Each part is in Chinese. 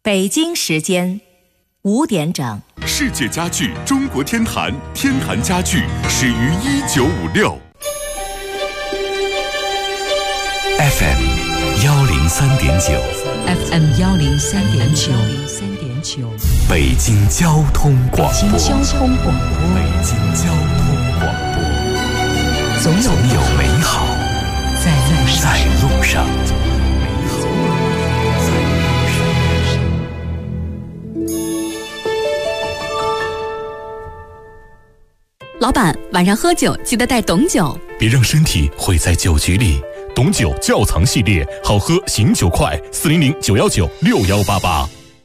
北京时间5点整。 世界家具中国天坛，天坛家具始于1956。 FM 103.9 FM 103.9 北京交通广播。 北京交通广播。 北京交通广播。总有美好在路上。 老板，晚上喝酒记得带董酒， 别让身体毁在酒局里。董酒窖藏系列，好喝醒酒快，400-919-6188。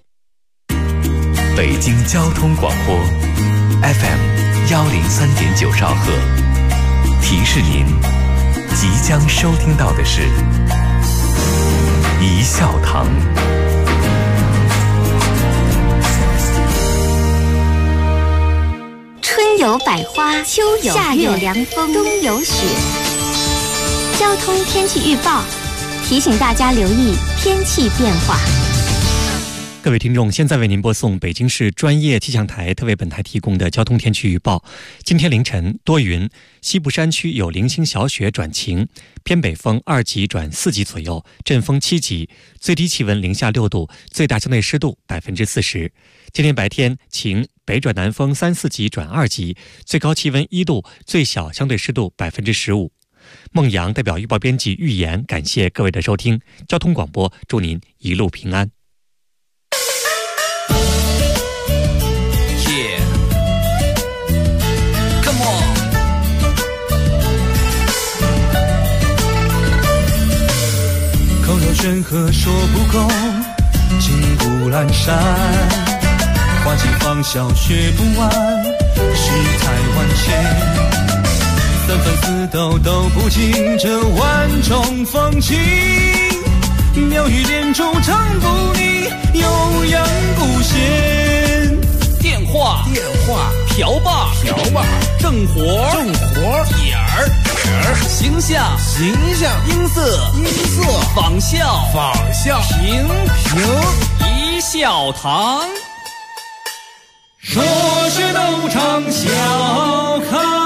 北京交通广播 FM 103.9兆赫，提示您即将收听到的是一笑堂。 春有百花，秋有夏有凉风，冬有雪。交通天气预报提醒大家留意天气变化。 各位听众，现在为您播送北京市专业气象台特为本台提供的交通天气预报。今天凌晨多云，西部山区有零星小雪转晴，偏北风2级转4级左右，阵风7级，最低气温零下6度，最大相对湿度40%。今天白天晴，北转南风3、4级转2级，最高气温1度，最小相对湿度15%。孟阳代表预报编辑预言，感谢各位的收听。交通广播，祝您一路平安。 口若悬河说不够，金谷阑珊，花季芳笑学不完，世态万千。三分四斗都不尽这万种风情，妙语连珠唱不腻，悠扬古弦。 电话瓢把正活点儿形象音色仿效评一笑堂。 说是斗场笑开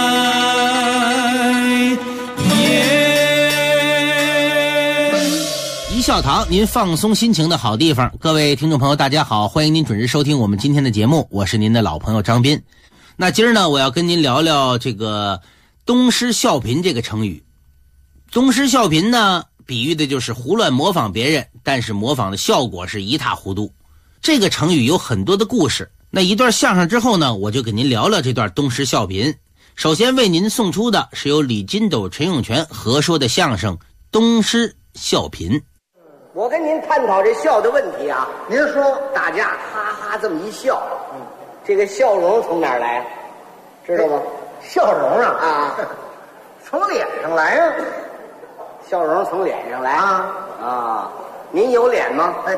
一笑堂，您放松心情的好地方。各位听众朋友大家好，欢迎您准时收听我们今天的节目，我是您的老朋友张斌。那今儿呢，我要跟您聊聊这个东施效颦这个成语。东施效颦呢，比喻的就是胡乱模仿别人，但是模仿的效果是一塌糊涂。这个成语有很多的故事，那一段相声之后呢，我就给您聊聊这段东施效颦。首先为您送出的是由李金斗、陈永泉合说的相声《东施效颦》。 我跟您探讨这笑的问题啊，您说大家哈哈这么一笑，这个笑容从哪儿来？知道吗？ 笑容啊，从脸上来呀。 笑容从脸上来啊！您有脸吗？ 哎，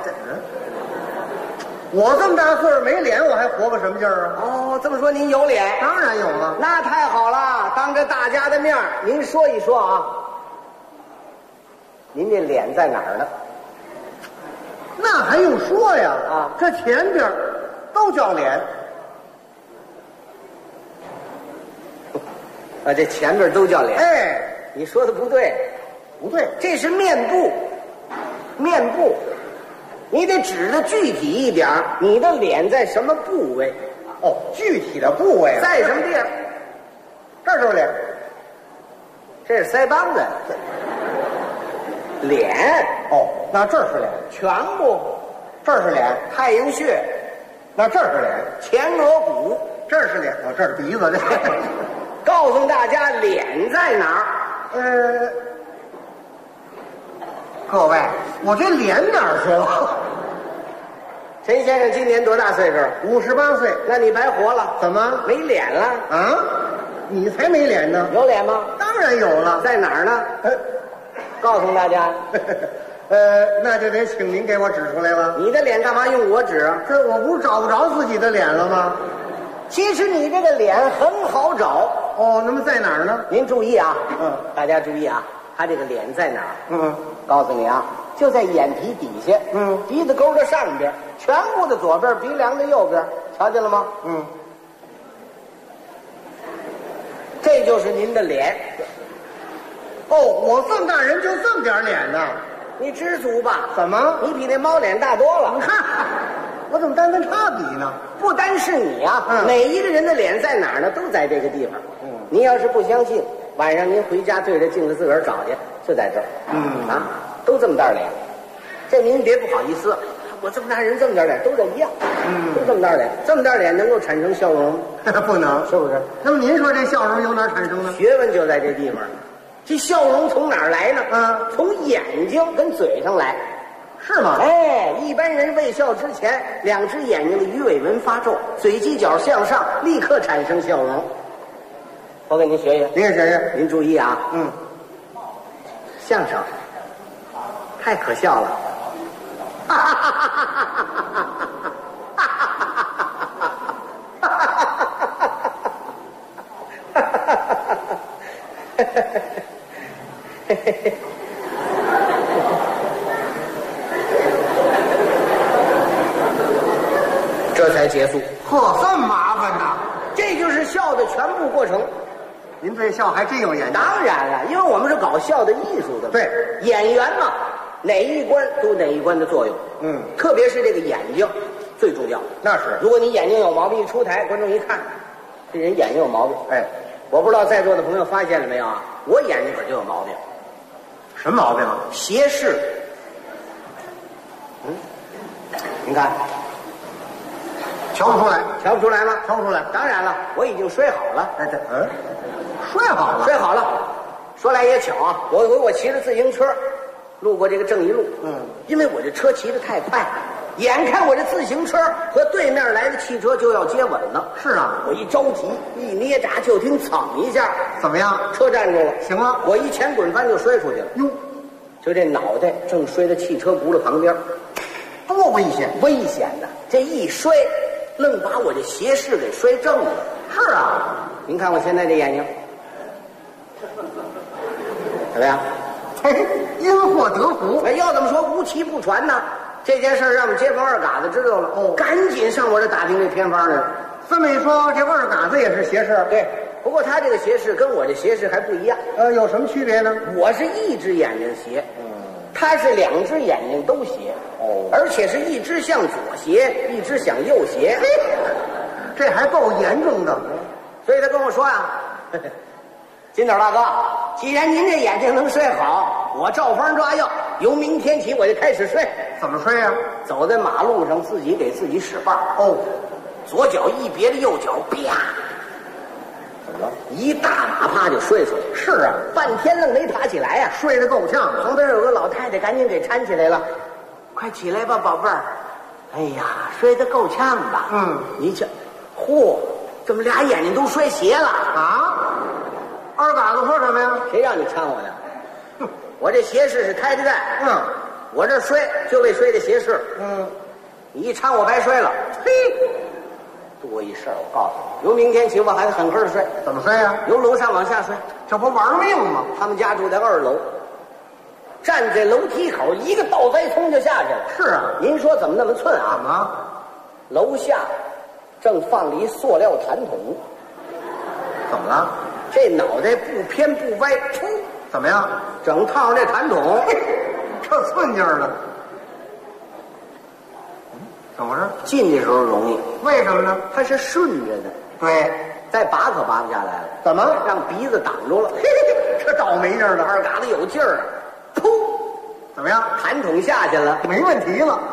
我这么大岁数没脸，我还活个什么劲儿啊？ 哦，这么说您有脸？ 当然有了。 那太好了，当着大家的面您说一说啊，您这脸在哪儿呢？ 那还用说呀？啊，这前边都叫脸。 啊，这前边都叫脸。 哎， 你说的不对， 不对， 这是面部，面部，你得指的具体一点，你的脸在什么部位？ 哦，具体的部位在什么地方？ 这就是脸， 这是腮帮子。脸哦，那这是脸， 颧部， 这是脸， 太阳穴， 那这是脸， 前额骨， 这是脸，哦，这是鼻子。这告诉大家脸在哪儿？ 各位，我这脸哪儿去了？ 陈先生今年多大岁数 ？58岁。 那你白活了。 怎么没脸了？ 啊？你才没脸呢。 有脸吗？ 当然有了。 在哪儿呢？告诉大家。 那就得请您给我指出来了。 你的脸干嘛用我指啊？ 这我不是找不着自己的脸了吗？ 其实你这个脸很好找。 哦，那么在哪儿呢？ 您注意啊，大家注意啊，他这个脸在哪儿？告诉你啊， 就在眼皮底下，鼻子沟的上边，颧骨的左边，鼻梁的右边，瞧见了吗？这就是您的脸。 哦，我这么大人就这么点脸呢？ 你知足吧？ 怎么？ 你比那猫脸大多了。 你看，我怎么单跟他比呢？ 不单是你啊，每一个人的脸在哪儿呢？都在这个地方。您要是不相信，晚上您回家对着镜子自个儿找去，就在这儿。都这么大脸，这您别不好意思，我这么大人这么点脸，都这一样。都这么大脸，这么大脸能够产生笑容？ 不能， 是不是？ 那么您说这笑容由哪儿产生呢？ 学问就在这地方。这笑容从哪儿来呢？从眼睛跟嘴上来。 是吗？ 哎，一般人微笑之前，两只眼睛的鱼尾纹发皱，嘴犄角向上，立刻产生笑容。我给您学学， 您也学学。 您注意啊，相声太可笑了，哈哈哈哈哈哈哈哈哈！这才结束。 呵，这么麻烦呐！ 这就是笑的全部过程。 您对笑还真有研究。 当然了，因为我们是搞笑的艺术的。 对， 演员嘛，哪一关都哪一关的作用。特别是这个眼睛最重要。 那是， 如果你眼睛有毛病，一出台，观众一看，这人眼睛有毛病。 哎， 我不知道在座的朋友发现了没有啊？我眼睛可就有毛病。 什么毛病啊？ 斜视。您看。 瞧不出来， 瞧不出来吗？ 瞧不出来。 当然了，我已经摔好了。 哎，这摔好了， 摔好了。说来也巧啊，我骑着自行车，路过这个正义路。因为我这车骑得太快，眼看我这自行车和对面来的汽车就要接吻了。 是啊， 我一着急，一捏闸，就听噌一下， 怎么样？ 车站住了。 行了， 我一前滚翻就摔出去了。 哟， 就这脑袋正摔在汽车轱辘旁边， 多危险！ 危险的，这一摔。愣把我这斜视给摔正了。 是啊， 您看我现在这眼睛怎么样？ 因祸得福。 哎，要怎么说无奇不传呢？这件事让我们街坊二嘎子知道了，赶紧上我这打听这偏方来了。 这么一说，这二嘎子也是斜视。 对，不过他这个斜视跟我这斜视还不一样。 有什么区别呢？ 我是一只眼睛斜，他是两只眼睛都斜。而且是一只向左斜，一只向右斜， 这还够严重的。 所以他跟我说啊，金斗大哥，既然您这眼睛能睡好，我照方抓药，由明天起我就开始睡。 怎么睡呀？ 走在马路上，自己给自己使绊。左脚一别着右脚，啪！怎么了？一大马趴就睡出去。 是啊， 半天愣没爬起来呀， 睡得够呛。 旁边有个老太太，赶紧给搀起来了。快起来吧，宝贝儿！哎呀，睡得够呛吧？你瞧，嚯，怎么俩眼睛都摔斜了啊？二嘎子说什么呀？ 谁让你搀我的？我这斜视是开着干。我这摔就为摔这斜视。你一搀我白摔了。嘿，多一事儿，我告诉你，由明天起我还得狠狠睡。 怎么睡呀？ 由楼上往下睡。 这不玩命吗？ 他们家住在2楼。站在楼梯口，一个倒栽葱就下去了。 是啊，您说怎么那么寸啊？ 怎么？ 楼下正放着一塑料痰桶。 怎么了？ 这脑袋不偏不歪，噗！ 怎么样？ 整套这痰桶， 这寸劲儿了。怎么回事？ 进的时候容易， 为什么呢？ 它是顺着的。 对， 再拔可拔不下来了。 怎么？ 让鼻子挡住了。 这倒霉劲儿了。 二嘎子有劲儿，噗！ 怎么样？ 痰桶下去了， 没问题了。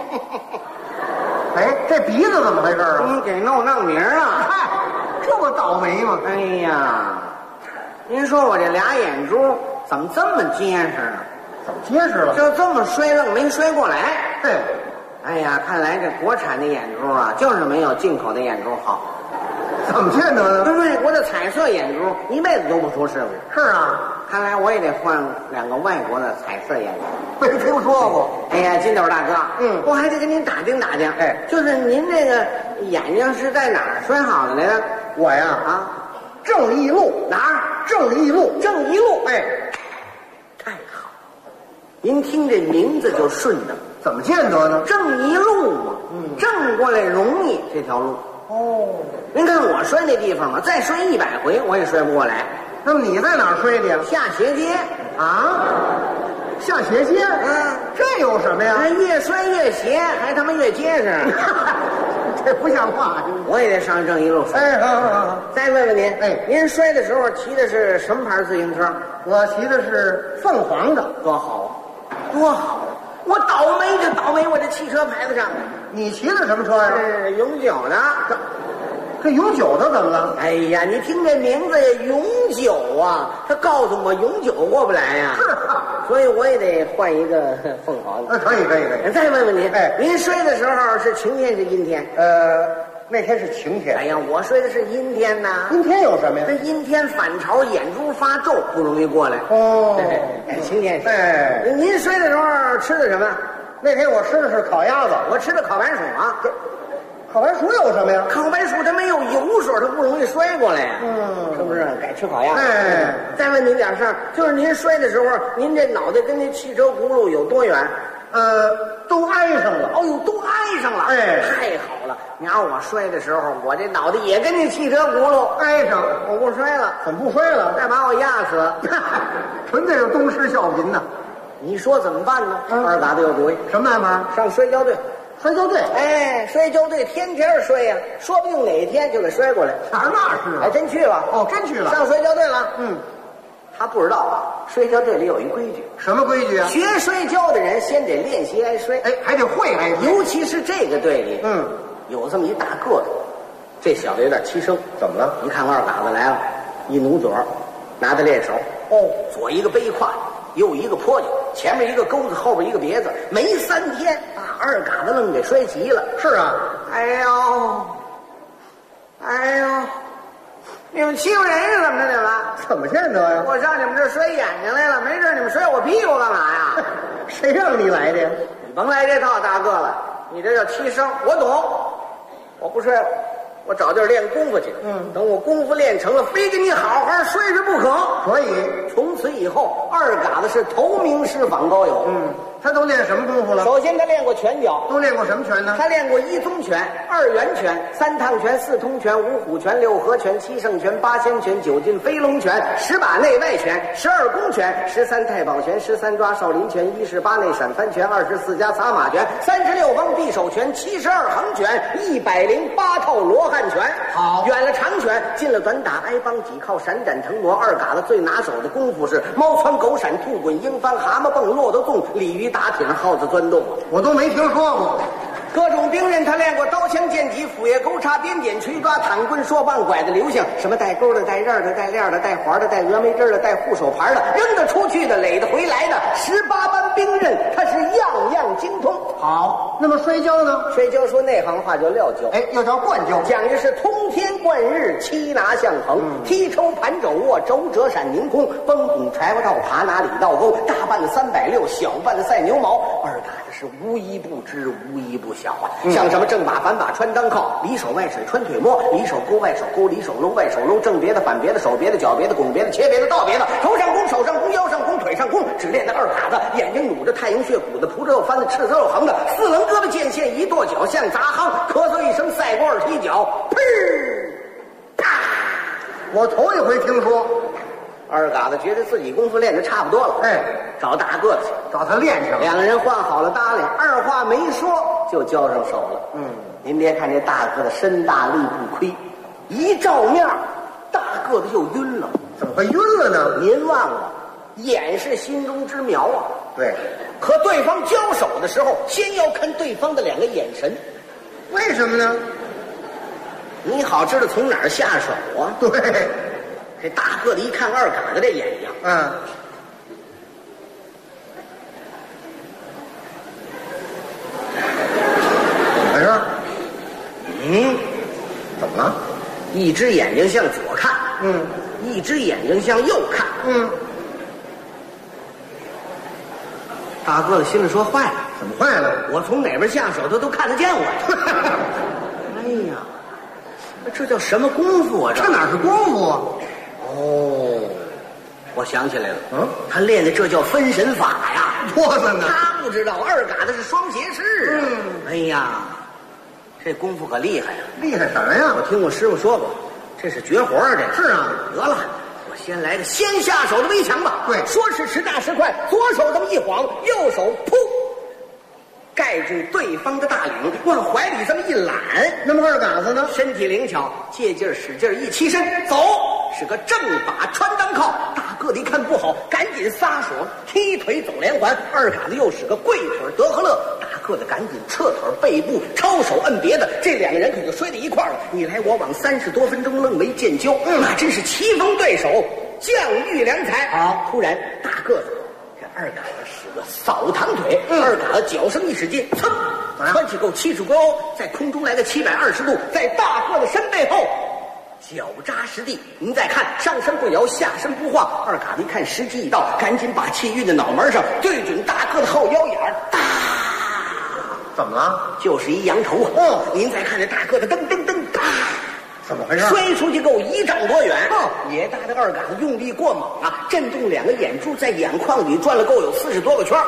哎，这鼻子怎么回事啊？ 给弄名啊！ 嗨，这不倒霉吗？ 哎呀，您说我这俩眼珠怎么这么结实呢？ 怎么结实了？ 就这么摔愣没摔过来。 对， 哎呀，看来这国产的眼珠啊，就是没有进口的眼珠好。 怎么见得呢？ 对不对？我这彩色眼珠一辈子都不出事故。 是啊， 看来我也得换2个外国的彩色眼珠。 没听说过。 哎呀，金斗大哥，我还得跟您打听打听。 哎， 就是您这个眼睛是在哪儿摔好的来着？ 我呀，正义路。 哪儿？ 正义路。 正义路。 哎， 太好。您您听这名字就顺当。 怎么见得呢？ 正一路嘛，正过来容易这条路。 哦， 您看我摔那地方嘛，再摔100回我也摔不过来。 那么你在哪儿摔的呀？ 下斜街啊？下斜街？这有什么呀？ 越摔越斜，还他妈越结实。 这不像话！ 我也得上正一路摔。 哎，好。 再问问您， 哎， 您摔的时候骑的是什么牌自行车？ 我骑的是凤凰的。 多好，多好！我倒霉就倒霉我这汽车牌子上。 你骑的什么车呀？ 是永久的。 这永久的怎么了？ 哎呀，你听这名字呀，永久啊，他告诉我永久过不来呀。 是啊， 所以我也得换一个凤凰的。 可以。 再问问您， 哎， 您摔的时候是晴天是阴天？ 那天是晴天。 哎呀，我摔的是阴天呐。 阴天有什么呀？ 这阴天反潮，眼珠发皱，不容易过来。 哦， 晴天是。 哎， 您摔的时候吃的什么？ 那天我吃的是烤鸭子， 我吃的烤白薯啊。 烤白薯有什么呀？ 烤白薯它没有油水，它不容易摔过来呀。是不是？该吃烤鸭。 哎， 再问您点事儿，就是您摔的时候，您这脑袋跟那汽车轱辘有多远？ 都挨上了。 哦呦，都挨上了。 哎， 太好了！你要我摔的时候，我这脑袋也跟那汽车轱辘挨上， 我不摔了。 怎么不摔了？ 再把我压死， 纯粹是东施效颦呢。 你说怎么办呢？二嘎子有主意。 什么办法？ 上摔跤队。 摔跤队， 哎，摔跤队天天摔呀，说不定哪天就给摔过来。 那是啊， 还真去了。 哦，真去了， 上摔跤队了。他不知道啊，摔跤队里有一规矩。 什么规矩啊？ 学摔跤的人先得练习挨摔， 哎，还得会挨摔。 尤其是这个队里，有这么一大个子，这小子有点欺生。 怎么了？ 一看二嘎子来了，一努嘴儿，拿着练手，左一个背胯，右一个坡脚，前面一个钩子，后边一个别子，没3天把二嘎子愣给摔急了。 是啊， 哎呦，你们欺负人是怎么着？你们怎么见得呀？ 我上你们这摔眼睛来了，没事你们摔我屁股干嘛呀？ 谁让你来的呀？ 你甭来这套，大个子，你这叫欺生。我懂，我不摔了。我找地儿练功夫去。等我功夫练成了，非跟你好好摔摔不可。 可以。 从此以后，二嘎子是头名师访高友。 他都练什么功夫了？ 首先他练过拳脚。 都练过什么拳呢？ 他练过1宗拳、2元拳、3趟拳、4通拳、5虎拳、6合拳、7圣拳、8仙拳、9进飞龙拳、10把内外拳、12宫拳、13太保拳、13抓少林拳、1式8内闪翻拳、24加擦马拳、36方匕首拳、72横拳、108套罗汉拳。 好， 远了长拳，近了短打，挨帮几靠，闪展腾挪。二嘎子最拿手的功夫是猫窜狗闪、兔滚鹰翻、蛤蟆蹦、骆驼纵、鲤鱼打挺、耗子钻洞。 我都没听说过。 各种兵刃他练过，刀枪剑戟斧钺钩叉鞭锏锤抓坦棍槊棒拐的流星，什么带钩的、带刃的、带链的、带环的、带峨眉针的、带护手牌的，扔得出去的、垒得回来的，18般兵刃他是样样精通。 好，那么摔跤呢？ 摔跤说内行话叫撂跤， 要叫灌跤， 讲的是通天贯日，七拿相横，踢抽盘肘握，肘折闪凌空，崩拱柴火道爬拿里道沟，大半的360，小半的赛牛毛。二嘎子是无一不知，无一不晓啊。像什么正把反把穿裆靠，里手外水穿腿摸，里手勾外手勾，里手搂外手搂，正别的反别的手别的脚别的拱别的切别的倒别的，头上弓手上弓腰上弓腿上弓，只练那二嘎子眼睛努着太阳穴鼓的扑着又翻的赤子又横的4棱胳膊剑线一跺脚像砸夯，咳嗽一声赛过二踢脚，砰啪！ 我头一回听说。 二嘎子觉得自己功夫练得差不多了，找大个子去， 找他练去。 两个人换好了搭领，二话没说就交上手了。您别看这大个子身大力不亏，一照面大个子就晕了。 怎么会晕了呢？ 您忘了，眼是心中之苗啊。 对， 和对方交手的时候，先要看对方的2个眼神。 为什么呢？ 你好知道从哪儿下手啊？ 对。 这大个子一看二嘎子这眼睛， 怎么回事？怎么了？ 一只眼睛向左看，一只眼睛向右看，大个子心里说坏了， 怎么坏了？ 我从哪边下手，他都看得见我呀！哎呀，这叫什么功夫啊？ 这哪是功夫啊？ 我想起来了，他练的这叫分神法呀！ 脖子呢？ 他不知道二嘎子是双节式啊。哎呀，这功夫可厉害呀！ 厉害什么呀？ 我听我师傅说过，这是绝活啊！这是啊。 得了，我先来个先下手的围墙吧。 对， 说时迟，那时快，左手这么一晃，右手噗，盖住对方的大领，往怀里这么一揽。 那么二嘎子呢？ 身体灵巧，借劲儿使劲儿一起身，走，是个正把穿裆靠。大个子一看不好，赶紧撒手，踢腿走连环。二嘎子又是个跪腿德和乐，大个子赶紧撤腿背部，抄手摁别的。这两个人可就摔在一块儿了，你来我往30多分钟愣没见交，那真是棋逢对手，将遇良才。好，突然大个子这二嘎子是个扫堂腿，二嘎子脚上一使劲，噌，窜起够70高，在空中来个720度，在大个子身背后脚扎实地。您再看，上身不摇，下身不晃。二嘎子一看时机已到，赶紧把气运在脑门上，对准大个子后腰眼儿，哒！ 怎么了？ 就是一羊头啊！您再看这大个子，噔噔噔，哒！ 怎么回事？ 摔出去够1丈多远。也大的二嘎子用力过猛啊，震动两个眼珠在眼眶里转了够有40多个圈，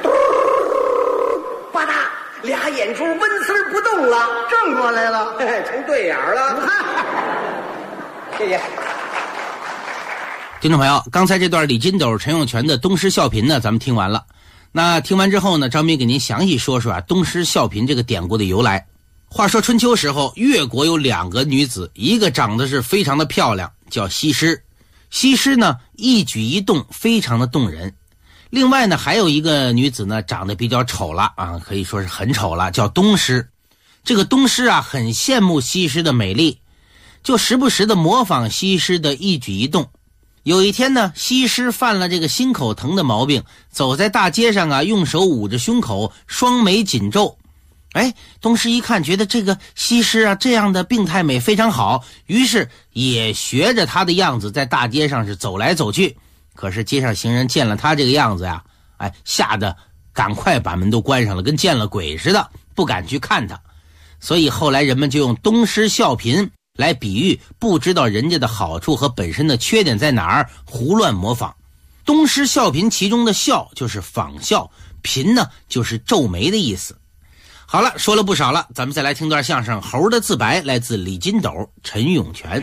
吧嗒，俩眼珠温丝不动了， 正过来了， 成对眼了。谢谢。 听众朋友，刚才这段李金斗、陈永泉的东施效颦呢，咱们听完了。那听完之后呢，张斌给您详细说说东施效颦这个典故的由来。话说春秋时候，越国有2个女子，一个长得是非常的漂亮，叫西施。西施呢，一举一动非常的动人。另外呢，还有一个女子呢，长得比较丑了啊，可以说是很丑了，叫东施。这个东施啊，很羡慕西施的美丽，就时不时的模仿西施的一举一动。有一天呢，西施犯了这个心口疼的毛病，走在大街上啊，用手捂着胸口，双眉紧皱。东施一看，觉得这个西施啊这样的病态美非常好，于是也学着她的样子在大街上是走来走去。可是街上行人见了她这个样子呀，吓得赶快把门都关上了，跟见了鬼似的，不敢去看她。所以后来人们就用东施效颦来比喻不知道人家的好处和本身的缺点在哪儿，胡乱模仿。东施效颦其中的效就是仿效，颦呢就是皱眉的意思。好了，说了不少了，咱们再来听段相声《猴的自白》，来自李金斗、陈永泉。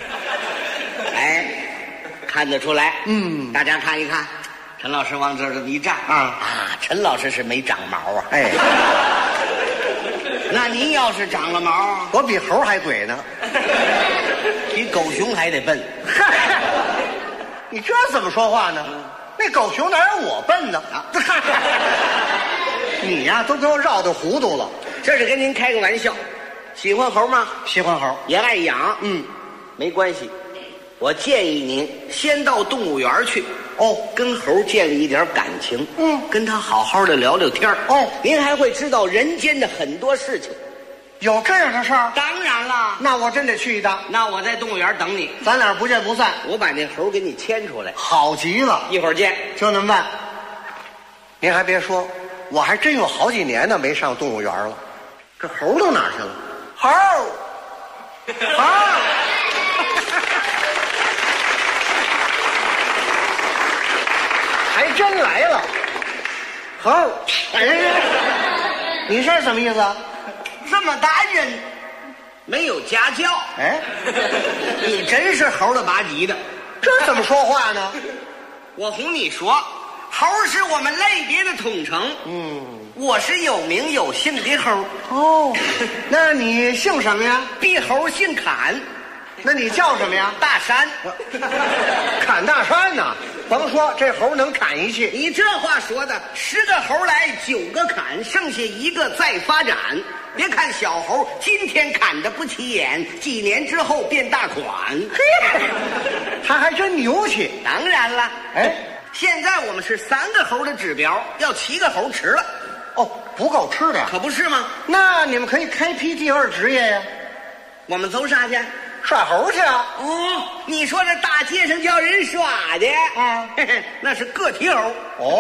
看得出来，大家看一看，陈老师往这儿这么一站陈老师是没长毛啊。那您要是长了毛， 我比猴还鬼呢， 比狗熊还得笨。 你这怎么说话呢？那狗熊哪有我笨呢？你呀，都给我绕得糊涂了。 这是跟您开个玩笑。喜欢猴吗？ 喜欢猴， 也爱养。没关系，我建议您先到动物园去。跟猴建立一点感情。跟他好好的聊聊天。您还会知道人间的很多事情。 有这样的事儿？ 当然了。 那我真得去一趟。 那我在动物园等你， 咱俩不见不散。 我把那猴给你牵出来。 好极了， 一会儿见。 就那么办。您还别说，我还真有好几年呢没上动物园了。这猴到哪儿去了？猴，还真来了。猴，你这是什么意思啊？ 这么大人没有家教。你真是猴了吧唧的。 这怎么说话呢？ 我哄你说，猴是我们类别的统称。我是有名有姓的猴。 那你姓什么呀？ 壁猴姓侃。 那你叫什么呀？ 大山。 砍大山呢？甭说，这猴能砍一气。 你这话说的，10个猴来9个砍，剩下1个再发展。别看小猴今天砍得不起眼，几年之后变大款。 他还真牛气。 当然了。现在我们是3个猴的指标，要7个猴吃了。 不够吃的呀？ 可不是吗？ 那你们可以开辟第2职业呀。 我们走啥去？ 耍猴去啊。 你说这大街上叫人耍的那是个体猴。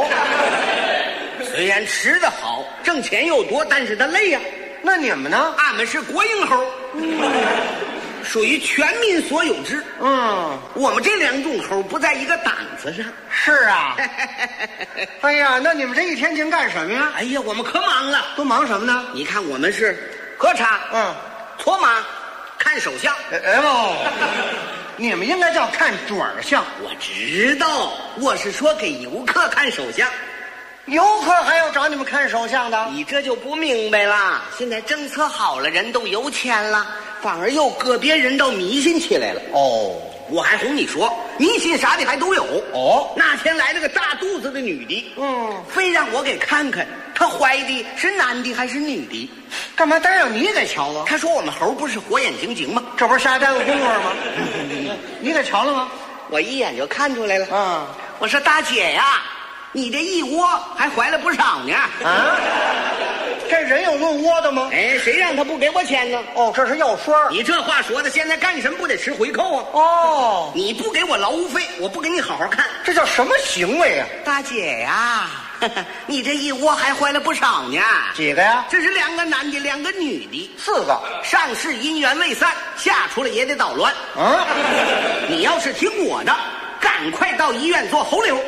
虽然吃得好，挣钱又多，但是他累呀。 那你们呢？ 俺们是国营猴。 属于全民所有制。我们这两种猴不在一个档次上。 是啊。哎呀，那你们这一天净干什么呀？ 哎呀，我们可忙了。 都忙什么呢？ 你看，我们是喝茶，搓麻，看手相。 你们应该叫看准相。 我知道，我是说给游客看手相。 游客还要找你们看手相的？ 你这就不明白了。现在政策好了，人都有钱了，反而有个别人倒迷信起来了。我还哄你说，迷信啥的还都有。那天来了个大肚子的女的，非让我给看看她怀的是男的还是女的。 干嘛单让你给瞧啊？ 他说我们猴不是火眼金睛吗？ 这不是瞎耽误功夫吗？你给瞧了吗？ 我一眼就看出来了。我说大姐呀，你这一窝还怀了不少呢。 这人有论窝的吗？ 谁让他不给我钱呢？ 这是要栓。 你这话说的，现在干什么不得吃回扣啊？你不给我劳务费，我不给你好好看， 这叫什么行为啊？ 大姐呀，你这一窝还怀了不少呢。 几个呀？ 这是2个男的2个女的 ，4个。 上世姻缘未散，下出来也得捣乱。你要是听我的，赶快到医院做猴瘤。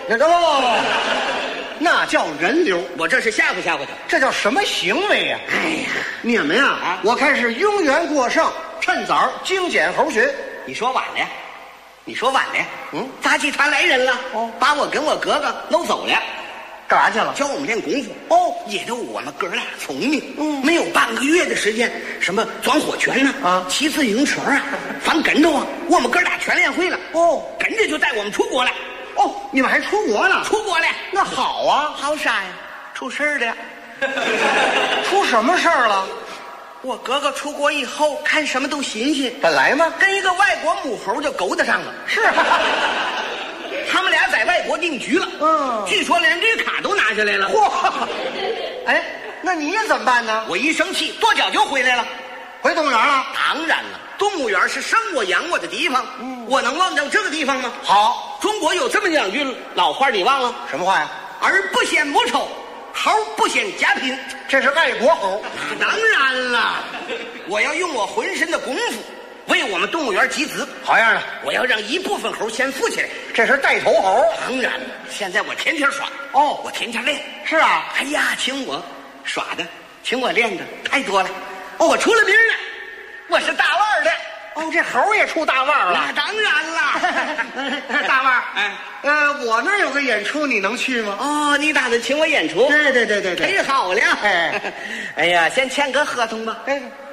那叫人流。 我这是吓唬吓唬他。 这叫什么行为呀？你们呀，我看是姻缘过剩，趁早精简猴学。 你说晚了呀？你说晚了呀？杂技团来人了，把我跟我哥哥弄走了。 干啥去了？ 教我们练功夫。也都我们哥俩聪明。没有半个月的时间，什么钻火圈呢？骑自行车啊，翻跟头啊，我们哥俩全练会了。跟着就带我们出国了。 你们还出国了？ 出国了。 那好啊。 好啥呀？出事儿了。 出什么事儿了？ 我哥哥出国以后看什么都新鲜。 本来嘛， 跟一个外国母猴就勾搭上了。 是。 他们俩在外国定居了。据说连绿卡都拿下来了。 那你怎么办呢？ 我一生气，跺脚就回来了。 回动物园了？ 当然了，动物园是生我养我的地方。我能忘掉这个地方吗？ 好， 中国有这么2句老话，你忘了？ 什么话呀？ 儿不嫌母丑，猴不嫌家贫。 这是爱国猴。 当然了，我要用我浑身的功夫为我们动物园集资。 好样的！ 我要让一部分猴先富起来。 这是带头猴。 当然了，现在我天天耍。我天天练。 是啊。 哎呀，请我耍的，请我练的太多了。我出了名了，我是大腕的。 这猴也出大腕了。 那当然了。 大腕。我那儿有个演出，你能去吗？ 你打算请我演出？ 对。 忒好了。哎呀，先签个合同吧。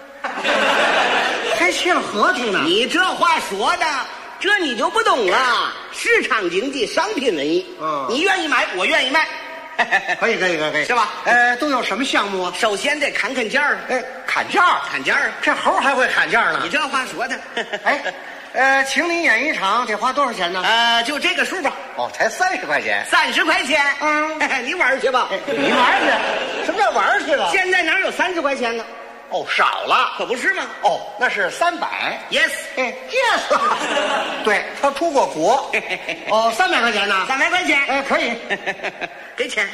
还签合同呢？ 你这话说的，这你就不懂了。市场经济，商品文艺。你愿意买，我愿意卖。 可以， 是吧？ 都有什么项目啊？ 首先得砍价。 砍价？ 砍价？ 这猴还会砍价呢？ 你这话说的。请你演一场得花多少钱呢？ 就这个数吧。 才30块钱。 30块钱。你玩去吧。 你玩去？什么叫玩去了？ 现在哪有30块钱呢？ 少了， 可不是吗？ 那是300。 Yes， yes。对，他出过国。300块钱呢 ？300块钱。 可以。 给钱。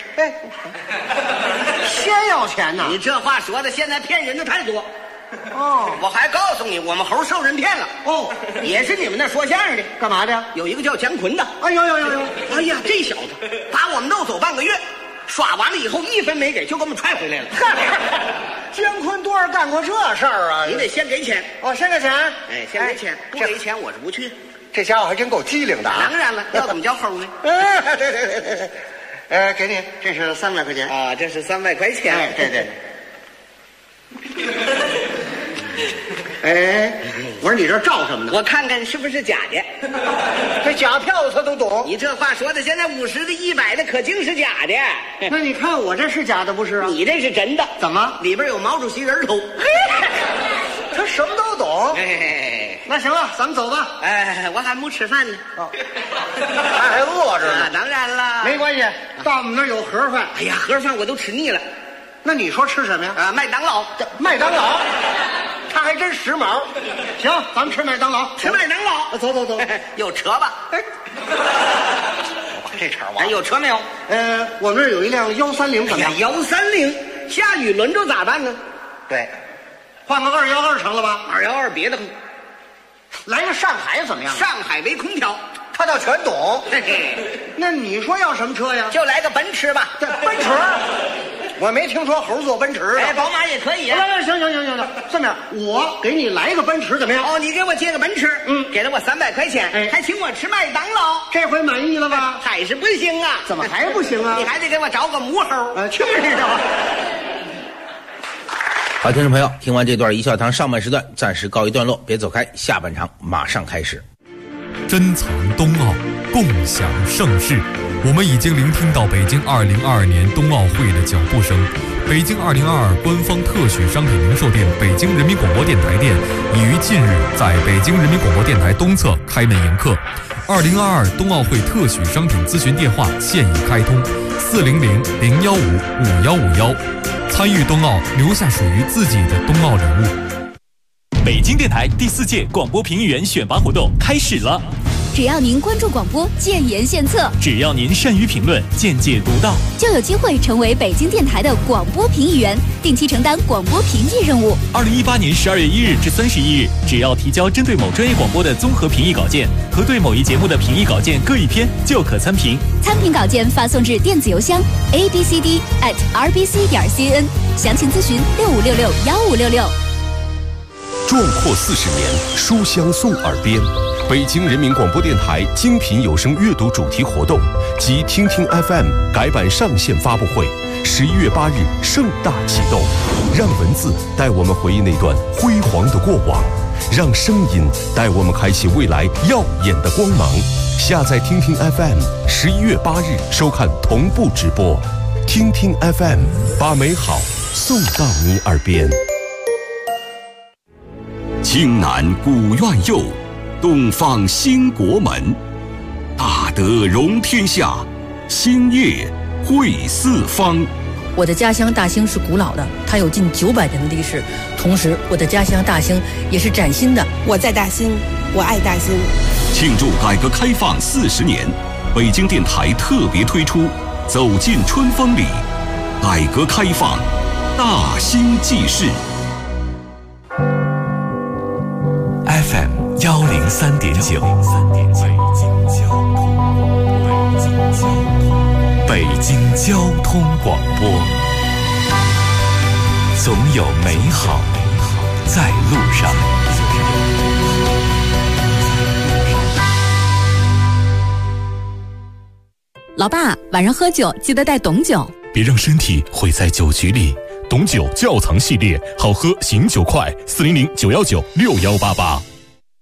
先要钱呢？ 你这话说的，现在骗人的太多。我还告诉你，我们猴受人骗了。也是你们那说相声的。 干嘛的？ 有一个叫姜昆的。 有。 哎呀，这小子把我们弄走半个月，耍完了以后1分没给，就给我们踹回来了。 姜昆多少干过这事儿啊？ 你得先给钱。 先给钱。 先给钱，不给钱我是不去。 这家伙还真够机灵的啊！ 当然了，要怎么叫猴呢？ 对。给你，这是300块钱啊，这是300块钱。 对。我说你这照什么呢？ 我看看是不是假的。 这假票子他都懂。 你这话说的，现在50的、100的可净是假的。 那你看我这是假的不是啊？ 你这是真的。 怎么？ 里边有毛主席人头。 他什么都懂。那行了，咱们走吧。 我还没吃饭呢。 他还饿着呢。 当然了。 没关系，到我们那儿有盒饭。 哎呀，盒饭我都吃腻了。 那你说吃什么呀？ 麦当劳。 麦当劳。他还真时髦。行，咱们吃麦当劳。 吃麦当劳。 走。 有车吧？ 我把这茬完。 有车没有？ 我们这儿有一辆130，怎么样 ？130，下雨轮着咋办呢？ 对，换个212成了吧？ 212别的来个上海怎么样？ 上海没空调， 他倒全懂。 嘿嘿， 那你说要什么车呀？ 就来个奔驰吧。 奔驰？我没听说猴坐奔驰的。 哎，宝马也可以。 行，这么样，我给你来个奔驰怎么样？ 哦，你给我借个奔驰，给了我300块钱，还请我吃麦当劳， 这回满意了吧？ 还是不行啊？ 怎么还不行啊？ 你还得给我找个母猴。 去你的吧！ 好，听众朋友，听完这段一笑堂上半时段暂时告一段落，别走开，下半场马上开始。 珍藏冬奥，共享盛世。我们已经聆听到北京2022年冬奥会的脚步声。北京2022官方特许商品零售店北京人民广播电台店已于近日在北京人民广播电台东侧开门迎客。2022冬奥会特许商品咨询电话现已开通，400-015-5151。参与冬奥，留下属于自己的冬奥礼物。 北京电台第4届广播评议员选拔活动开始了。 只要您关注广播，建言献策； 只要您善于评论，见解独到， 就有机会成为北京电台的广播评议员，定期承担广播评议任务。 2018年12月1日至31日，只要提交针对某专业广播的综合评议稿件和对某一节目的评议稿件各1篇，就可参评。 参评稿件发送至电子邮箱 abcd@rbc.cn， 详情咨询65661566。 壮阔40年，书香送耳边。北京人民广播电台精品有声阅读主题活动及听听 FM 改版上线发布会，11月8日盛大启动。让文字带我们回忆那段辉煌的过往，让声音带我们开启未来耀眼的光芒。下载听听 FM，11月8日收看同步直播。听听 FM， 把美好送到你耳边。 青南古院右，东方兴国门，大德容天下，兴业汇四方。 我的家乡大兴是古老的，它有近900年的历史。同时，我的家乡大兴也是崭新的。 我在大兴，我爱大兴。 庆祝改革开放40年，北京电台特别推出《走进春风里》，改革开放，大兴记事。 FM 103.9，北京交通广播，总有美好在路上。 老爸，晚上喝酒记得带董酒， 别让身体毁在酒局里。董酒窖藏系列，好喝醒酒快，400-919-6188。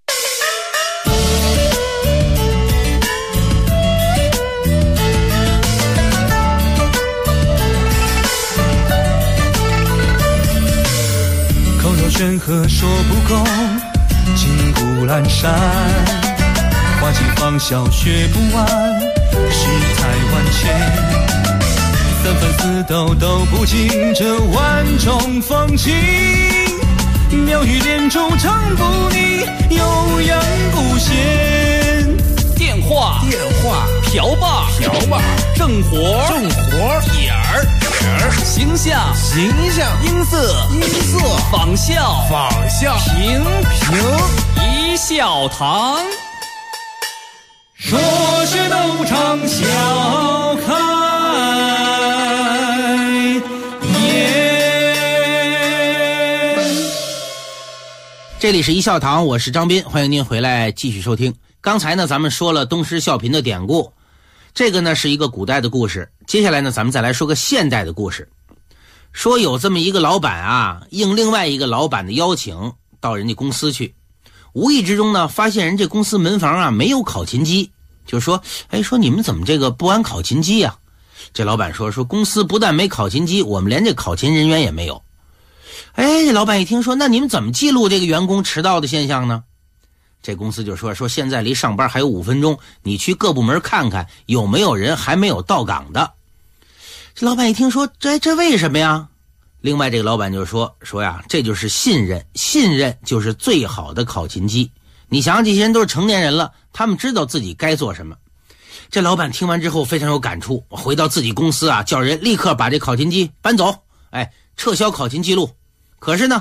口若悬河说不够，金谷阑珊，花季芳笑学不完，世态万千。3分4斗都不尽这万种风情，妙语连珠唱不腻，悠扬不闲。 电话瓢把正活点儿形象音色仿效平一笑堂， 说学逗唱笑开这里是一笑堂，我是张斌，欢迎您回来继续收听。刚才呢咱们说了东施效颦的典故，这个呢是一个古代的故事，接下来呢咱们再来说个现代的故事。说有这么一个老板啊，应另外一个老板的邀请到人家公司去，无意之中呢发现人这公司门房啊没有烤琴机，就说说你们怎么这个不安烤琴机啊？这老板说公司不但没烤琴机，我们连这烤琴人员也没有。这老板一听说，那你们怎么记录这个员工迟到的现象呢？这公司就说现在离上班还有5分钟，你去各部门看看有没有人还没有到岗的。这老板一听说，这为什么呀？另外这个老板就说呀，这就是信任就是最好的烤琴机。你想想，这些人都是成年人了，他们知道自己该做什么。这老板听完之后非常有感触，回到自己公司啊，叫人立刻把这烤琴机搬走，撤销烤琴记录。可是呢，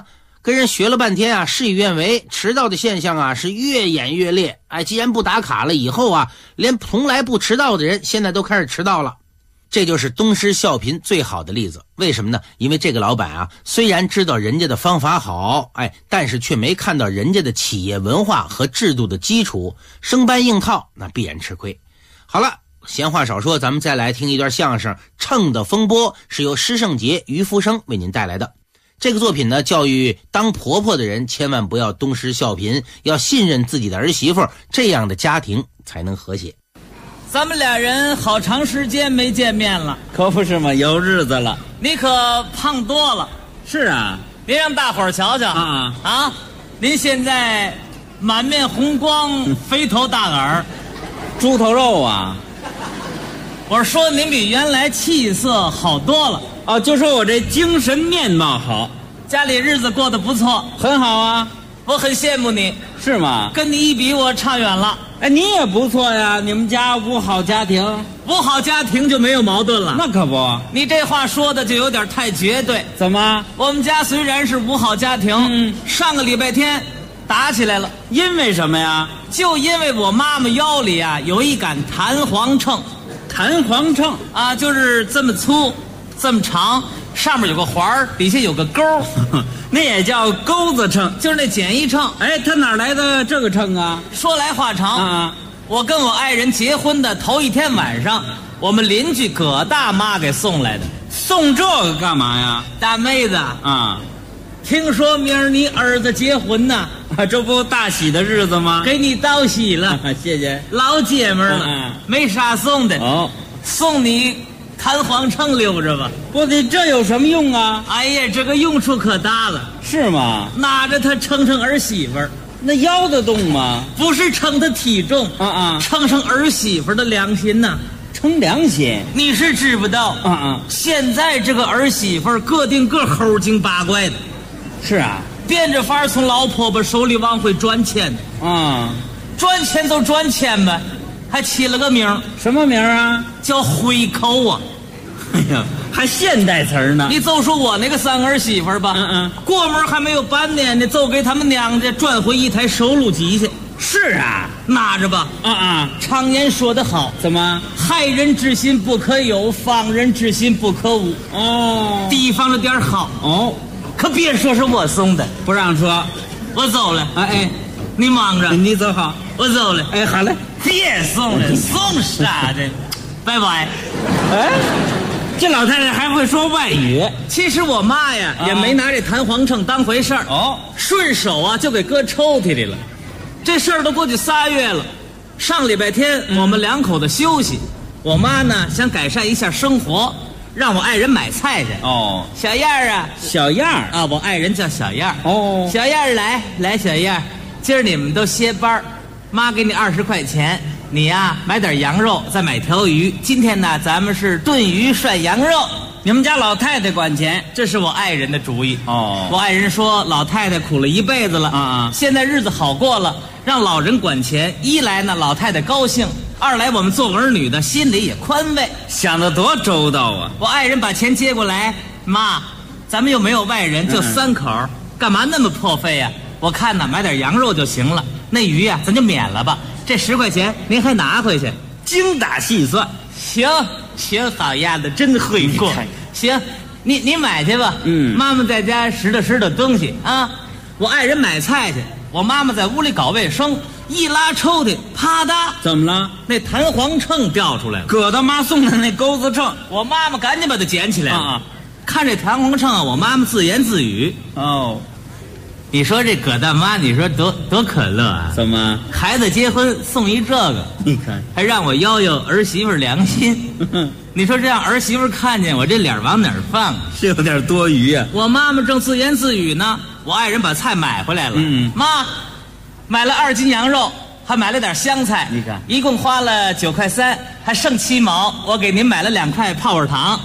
跟人学了半天啊，事与愿违，迟到的现象啊是越演越烈。哎，既然不打卡了，以后啊，连从来不迟到的人现在都开始迟到了。这就是东施效颦最好的例子。为什么呢？因为这个老板啊，虽然知道人家的方法好，但是却没看到人家的企业文化和制度的基础，生搬硬套，那必然吃亏。好了，闲话少说，咱们再来听一段相声《秤的风波》，是由施圣杰、于福生为您带来的。这个作品呢，教育当婆婆的人千万不要东施效颦，要信任自己的儿媳妇，这样的家庭才能和谐。 咱们俩人好长时间没见面了， 可不是嘛，有日子了。 你可胖多了。 是啊， 您让大伙儿瞧瞧啊！您现在满面红光，肥头大耳， 猪头肉啊！ 我说您比原来气色好多了。 哦，就说我这精神面貌好， 家里日子过得不错， 很好啊。 我很羡慕你。 是吗？ 跟你一比，我差远了。 哎，你也不错呀，你们家五好家庭， 五好家庭就没有矛盾了。 那可不， 你这话说的就有点太绝对。 怎么？ 我们家虽然是五好家庭，上个礼拜天打起来了。 因为什么呀？ 就因为我妈妈腰里啊有一杆弹簧秤。 弹簧秤啊，就是这么粗，这么长，上面有个环，底下有个钩。 那也叫钩子秤， 就是那简易秤。 哎，他哪来的这个秤啊？ 说来话长我跟我爱人结婚的头一天晚上，我们邻居葛大妈给送来的。 送这个干嘛呀？ 大妹子听说明儿你儿子结婚呢， 这不大喜的日子吗？ 给你道喜了。 谢谢。 老姐们了没啥送的送你弹簧秤留着吧。 不得，这有什么用啊？ 哎呀，这个用处可大了。 是吗？ 拿着它称称儿媳妇儿， 那腰得动吗？ 不是称她体重称称儿媳妇儿的良心呐。 称良心？ 你是知不道现在这个儿媳妇儿个定个猴精八怪的。 是啊， 变着法儿从老婆婆手里往回赚钱的赚钱就赚钱呗，还起了个名。 什么名啊？ 叫回扣啊。 哎呀，还现代词呢。 你就说我那个三个儿媳妇吧过门还没有半年呢，就给他们娘家转回一台收录机去。 是啊， 拿着吧常言说得好， 怎么害人之心不可有，防人之心不可无。提防着点好可别说是我送的。 不让说。 我走了。 哎， 你忙着。 你走好。 我走了。 哎，好嘞。 别送了，送啥的？拜拜。 哎，这老太太还会说外语。 其实我妈呀也没拿这弹簧秤当回事儿顺手啊就给搁抽屉里了。这事儿都过去3月了，上礼拜天我们两口子休息，我妈呢想改善一下生活，让我爱人买菜去。小燕儿啊， 小燕儿啊，我爱人叫小燕儿。小燕儿来，小燕儿，今儿你们都歇班，妈给你20块钱，你呀买点羊肉，再买条鱼。今天呢，咱们是炖鱼涮羊肉。 你们家老太太管钱， 这是我爱人的主意。我爱人说老太太苦了一辈子了现在日子好过了，让老人管钱，一来呢老太太高兴，二来我们做儿女的心里也宽慰。 想得多周到啊！ 我爱人把钱接过来，妈，咱们又没有外人，就3口干嘛那么破费呀？我看呢买点羊肉就行了，那鱼呀咱就免了吧。这10块钱您还拿回去， 精打细算。 行，好丫头，真会过。行，你买去吧。妈妈在家拾掇东西啊。我爱人买菜去，我妈妈在屋里搞卫生，一拉抽屉，啪嗒， 怎么了？ 那弹簧秤掉出来了。 葛大妈送的那钩子秤， 我妈妈赶紧把它捡起来了。看这弹簧秤啊，我妈妈自言自语：你说这葛大妈，你说多可乐啊！ 怎么孩子结婚送一这个？ 你看， 还让我摇摇儿媳妇良心。你说这让儿媳妇看见我这脸往哪儿放？ 是有点多余啊。 我妈妈正自言自语呢，我爱人把菜买回来了。妈，买了2斤羊肉，还买了点香菜。 你看， 一共花了9块3，还剩7毛。我给您买了2块泡泡糖。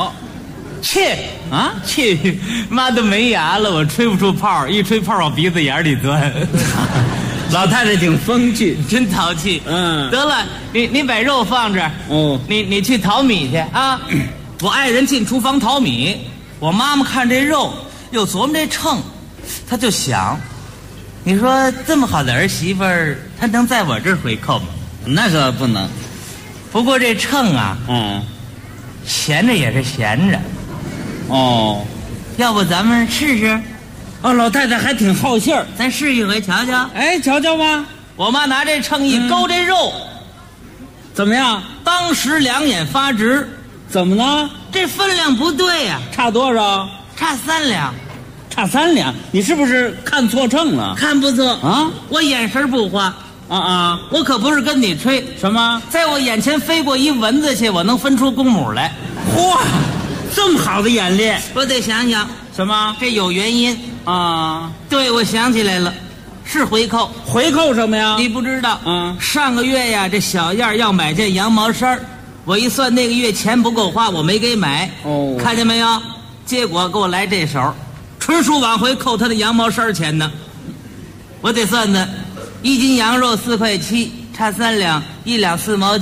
去妈都没牙了，我吹不出泡，一吹泡往鼻子眼里钻。 老太太挺风趣， 真淘气。得了，你把肉放这儿。你去淘米去啊。我爱人进厨房淘米，我妈妈看这肉，又琢磨这秤， 他就想，你说这么好的儿媳妇儿，她能在我这儿回扣吗？那可不能。不过这秤啊，闲着也是闲着。哦，要不咱们试试？哦，老太太还挺好信儿，咱试一回瞧瞧。哎，瞧瞧吧。我妈拿这秤一勾这肉，怎么样？当时两眼发直。怎么了？这分量不对呀、差多少？差3两。差3两？你是不是看错秤了？看不错啊！我眼神不花。我可不是跟你吹什么，在我眼前飞过一蚊子去，我能分出公母来。嚯，这么好的眼力，我得想想什么？这有原因啊！对，我想起来了，是回扣。回扣什么呀？你不知道？上个月呀，这小燕要买件羊毛衫，我一算那个月钱不够花，我没给买。哦，看见没有？结果给我来这手，纯属往回扣他的羊毛衫钱呢。我得算算。1斤羊肉4块7，差3两，1两4毛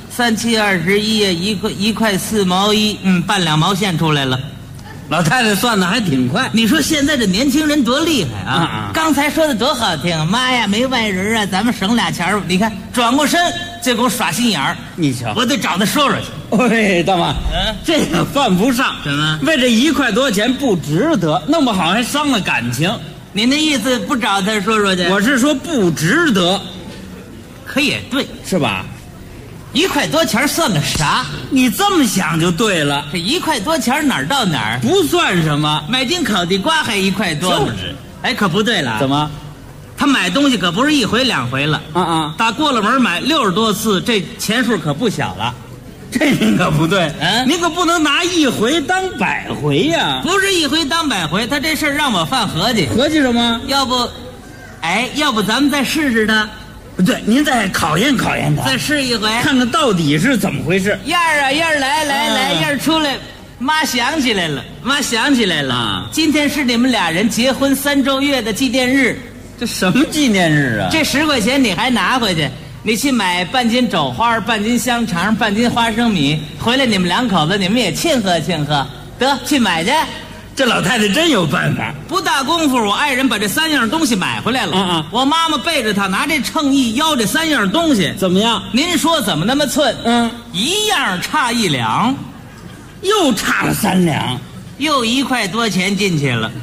7，3、7、21，1块4毛1，半两毛线出来了。老太太算的还挺快。你说现在这年轻人多厉害啊！刚才说的多好听，妈呀，没外人啊，咱们省俩钱儿。你看，转过身就给我耍心眼儿。你瞧，我得找他说说去。喂，大妈，这个犯不上。什么？为这1块多钱不值得，弄不好还伤了感情。你那意思不找他说说去？我是说不值得。可也对，是吧？1块多钱算个啥？你这么想就对了。这1块多钱哪儿到哪儿不算什么，买斤烤地瓜还1块多。就是。哎，可不对了。怎么？他买东西可不是1回2回了。打过了门买60多次，这钱数可不小了。这您可不对，您可不能拿1回当100回呀！不是1回当100回，他这事儿让我犯合计。合计什么？要不咱们再试试他？不对，您再考验考验他，再试一回，看看到底是怎么回事。燕儿啊，燕儿来，燕儿出来。妈想起来了，今天是你们俩人结婚3周月的纪念日。这什么纪念日啊？这10块钱你还拿回去。你去买半斤肘花，半斤香肠，半斤花生米，回来你们2口子你们也庆贺庆贺。得去买去。这老太太真有办法。不大功夫，我爱人把这3样东西买回来了。我妈妈背着他拿这秤一腰，这3样东西怎么样？您说怎么那么寸？一样差1两，又差了3两，又1块多钱进去了。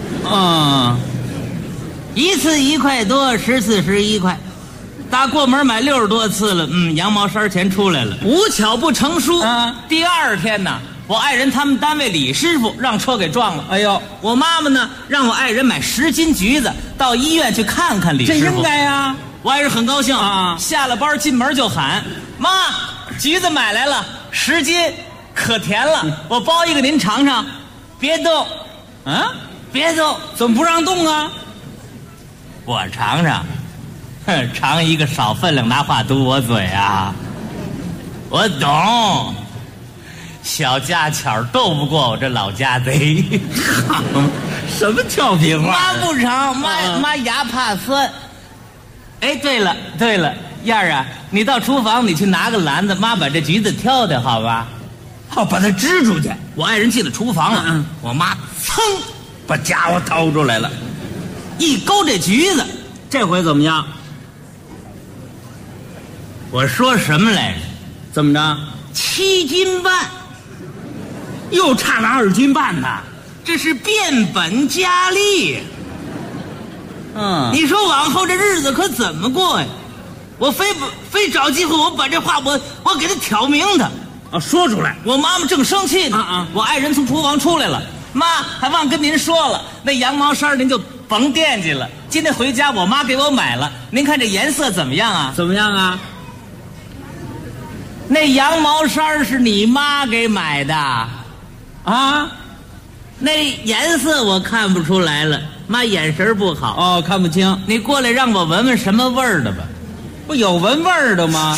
一次1块多，10次11块。打过门买60多次了，羊毛衫钱出来了。无巧不成书，第2天呢，我爱人他们单位李师傅让车给撞了。哎呦，我妈妈呢让我爱人买10斤橘子到医院去看看李师傅。这应该呀。我爱人很高兴啊，下了班进门就喊：“妈，橘子买来了10斤，可甜了，我剥一个您尝尝。”别动，别动，怎么不让动啊？我尝尝。尝一个少分量，拿话堵我嘴啊！我懂，小家巧斗不过我这老家贼。什么俏皮话？妈不成，妈牙怕酸。哎，对了，燕儿啊，你到厨房你去拿个篮子，妈把这橘子挑挑，好吧？好，把它支出去。我爱人进了厨房了，我妈噌把家伙掏出来了，一勾这橘子，这回怎么样？我说什么来着？怎么着？7斤半，又差了2斤半呢。这是变本加厉。你说往后这日子可怎么过呀？我非找机会，我把这话我给他挑明他。说出来。我妈妈正生气呢。我爱人从厨房出来了，妈还忘跟您说了，那羊毛衫您就甭惦记了。今天回家我妈给我买了，您看这颜色怎么样啊？怎么样啊？那羊毛衫是你妈给买的，那颜色我看不出来了，妈眼神不好，看不清。你过来让我闻闻什么味儿的吧？不有闻味儿的吗？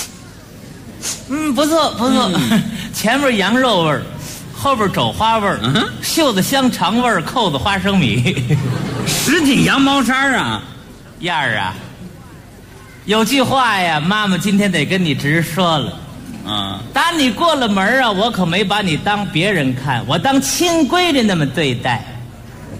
不错，前面羊肉味儿，后边肘花味儿，袖子香肠味儿，扣子花生米，实体羊毛衫啊，燕儿啊。有句话呀，妈妈今天得跟你直说了。打你过了门啊，我可没把你当别人看，我当亲闺女那么对待。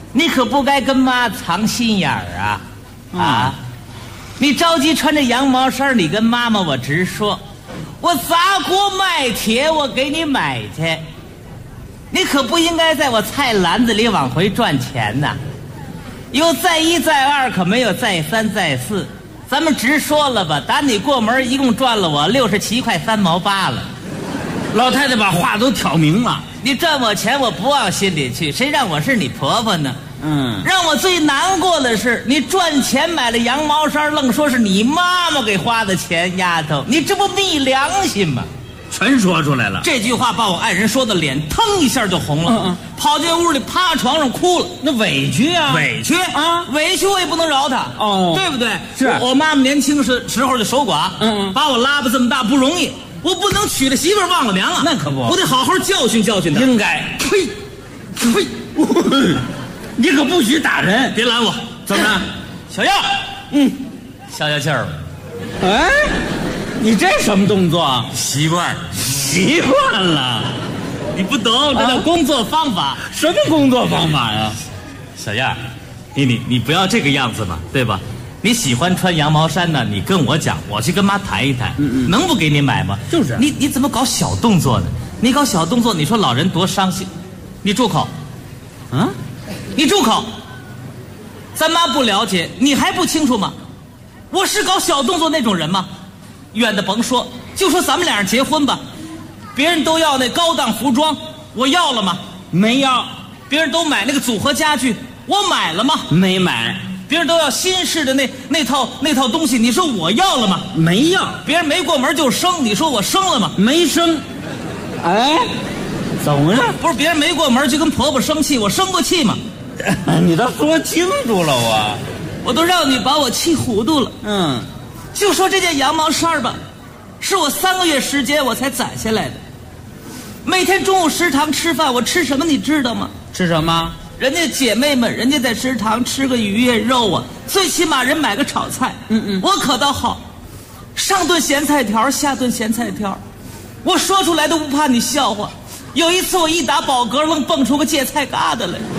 你可不该跟妈藏心眼儿啊！啊，你着急穿着羊毛衫，你跟妈妈我直说，我砸锅卖铁，我给你买去。你可不应该在我菜篮子里往回赚钱呐！有再一再二，可没有再三再四。咱们直说了吧，打你过门一共赚了我67块3毛8了。 老太太把话都挑明了， 你赚我钱我不往心里去，谁让我是你婆婆呢？让我最难过的是，你赚钱买了羊毛衫，愣说是你妈妈给花的钱，丫头，你这不昧良心吗？ 全说出来了。 这句话把我爱人说的脸腾一下就红了，跑进屋里趴床上哭了。 那委屈啊， 委屈啊，委屈我也不能饶他，对不对？ 是我妈妈年轻时候就守寡，把我拉拔这么大不容易，我不能娶了媳妇忘了娘啊！ 那可不， 我得好好教训教训他。 应该。 呸，呸！ 你可不许打人！ 别拦我！ 怎么着？ 小样，消消气儿吧。 哎，你这什么动作？ 习惯了。 你不懂，这叫工作方法。 什么工作方法呀？ 小样，你不要这个样子嘛，对吧？你喜欢穿羊毛衫呢，你跟我讲，我去跟妈谈一谈，能不给你买吗？ 就是。 你怎么搞小动作呢？你搞小动作，你说老人多伤心。你住口！你住口！咱妈不了解，你还不清楚吗？我是搞小动作那种人吗？远的甭说，就说咱们俩人结婚吧，别人都要那高档服装，我要了吗？ 没要。 别人都买那个组合家具，我买了吗？ 没买。 别人都要新式的那套东西，你说我要了吗？ 没要。 别人没过门就生，你说我生了吗？ 没生。哎，怎么了？ 不是别人没过门就跟婆婆生气，我生过气吗？ 你倒说清楚了， 我都让你把我气糊涂了。就说这件羊毛衫吧，是我3个月时间我才攒下来的。每天中午食堂吃饭，我吃什么你知道吗？ 吃什么？ 人家姐妹们，人家在食堂吃个鱼呀肉啊，最起码人买个炒菜。我可倒好，上顿咸菜条，下顿咸菜条，我说出来都不怕你笑话。有一次我一打饱嗝，愣蹦出个芥菜疙瘩来。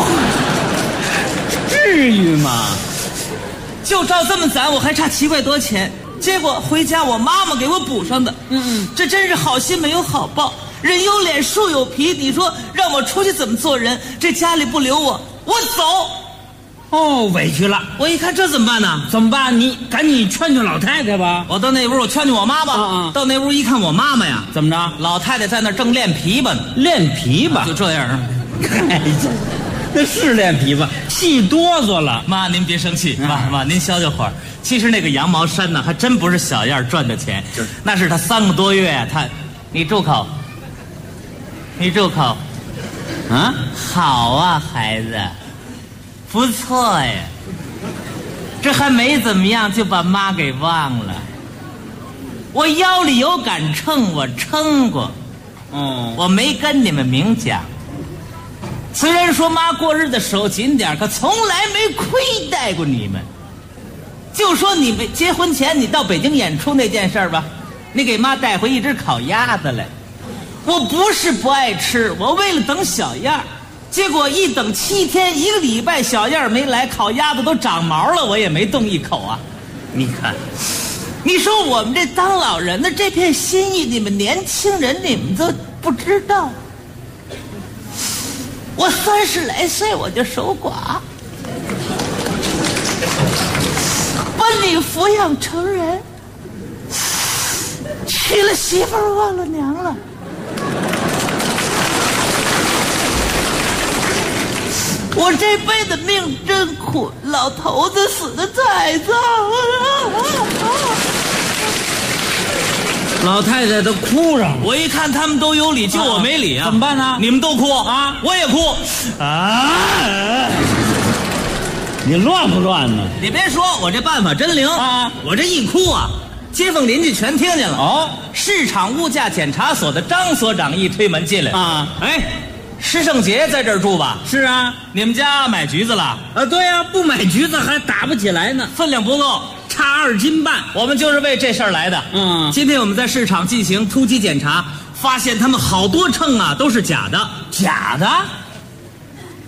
至于吗？ 就照这么攒，我还差7块多钱。结果回家我妈妈给我补上的。这真是好心没有好报，人有脸树有皮。你说让我出去怎么做人？这家里不留我走。 委屈了。 我一看这怎么办呢？ 怎么办？你赶紧劝劝老太太吧。 我到那屋我劝劝我妈吧。到那屋一看我妈妈呀， 怎么着？ 老太太在那正练琵琶呢。 练琵琶？ 就这样。 那是练琵琶，气哆嗦了。 妈，您别生气，妈，您消消火。其实那个羊毛衫呢，还真不是小燕赚的钱，那是他3个多月呀。你住口！你住口！好啊，孩子，不错呀。这还没怎么样，就把妈给忘了。我腰里有杆秤，我称过。我没跟你们明讲。虽然说妈过日子手紧点，可从来没亏待过你们。就说你们结婚前你到北京演出那件事吧，你给妈带回一只烤鸭子来。我不是不爱吃，我为了等小燕，结果一等7天1个礼拜，小燕没来，烤鸭子都长毛了，我也没动一口啊。 你看， 你说我们这当老人的这片心意，你们年轻人你们都不知道。我30来岁我就守寡，把你抚养成人，娶了媳妇儿忘了娘了。我这辈子命真苦，老头子死得太早了。 老太太都哭上了。 我一看他们都有理，就我没理啊。 怎么办呢？ 你们都哭啊，我也哭啊！你乱不乱呢？ 你别说，我这办法真灵啊！我这一哭啊，街坊邻居全听见了。市场物价检查所的张所长一推门进来啊，施圣杰在这儿住吧？ 是啊。 你们家买橘子了？ 对呀，不买橘子还打不起来呢， 分量不够， 差2斤半。 我们就是为这事儿来的。今天我们在市场进行突击检查，发现他们好多秤啊都是假的。 假的？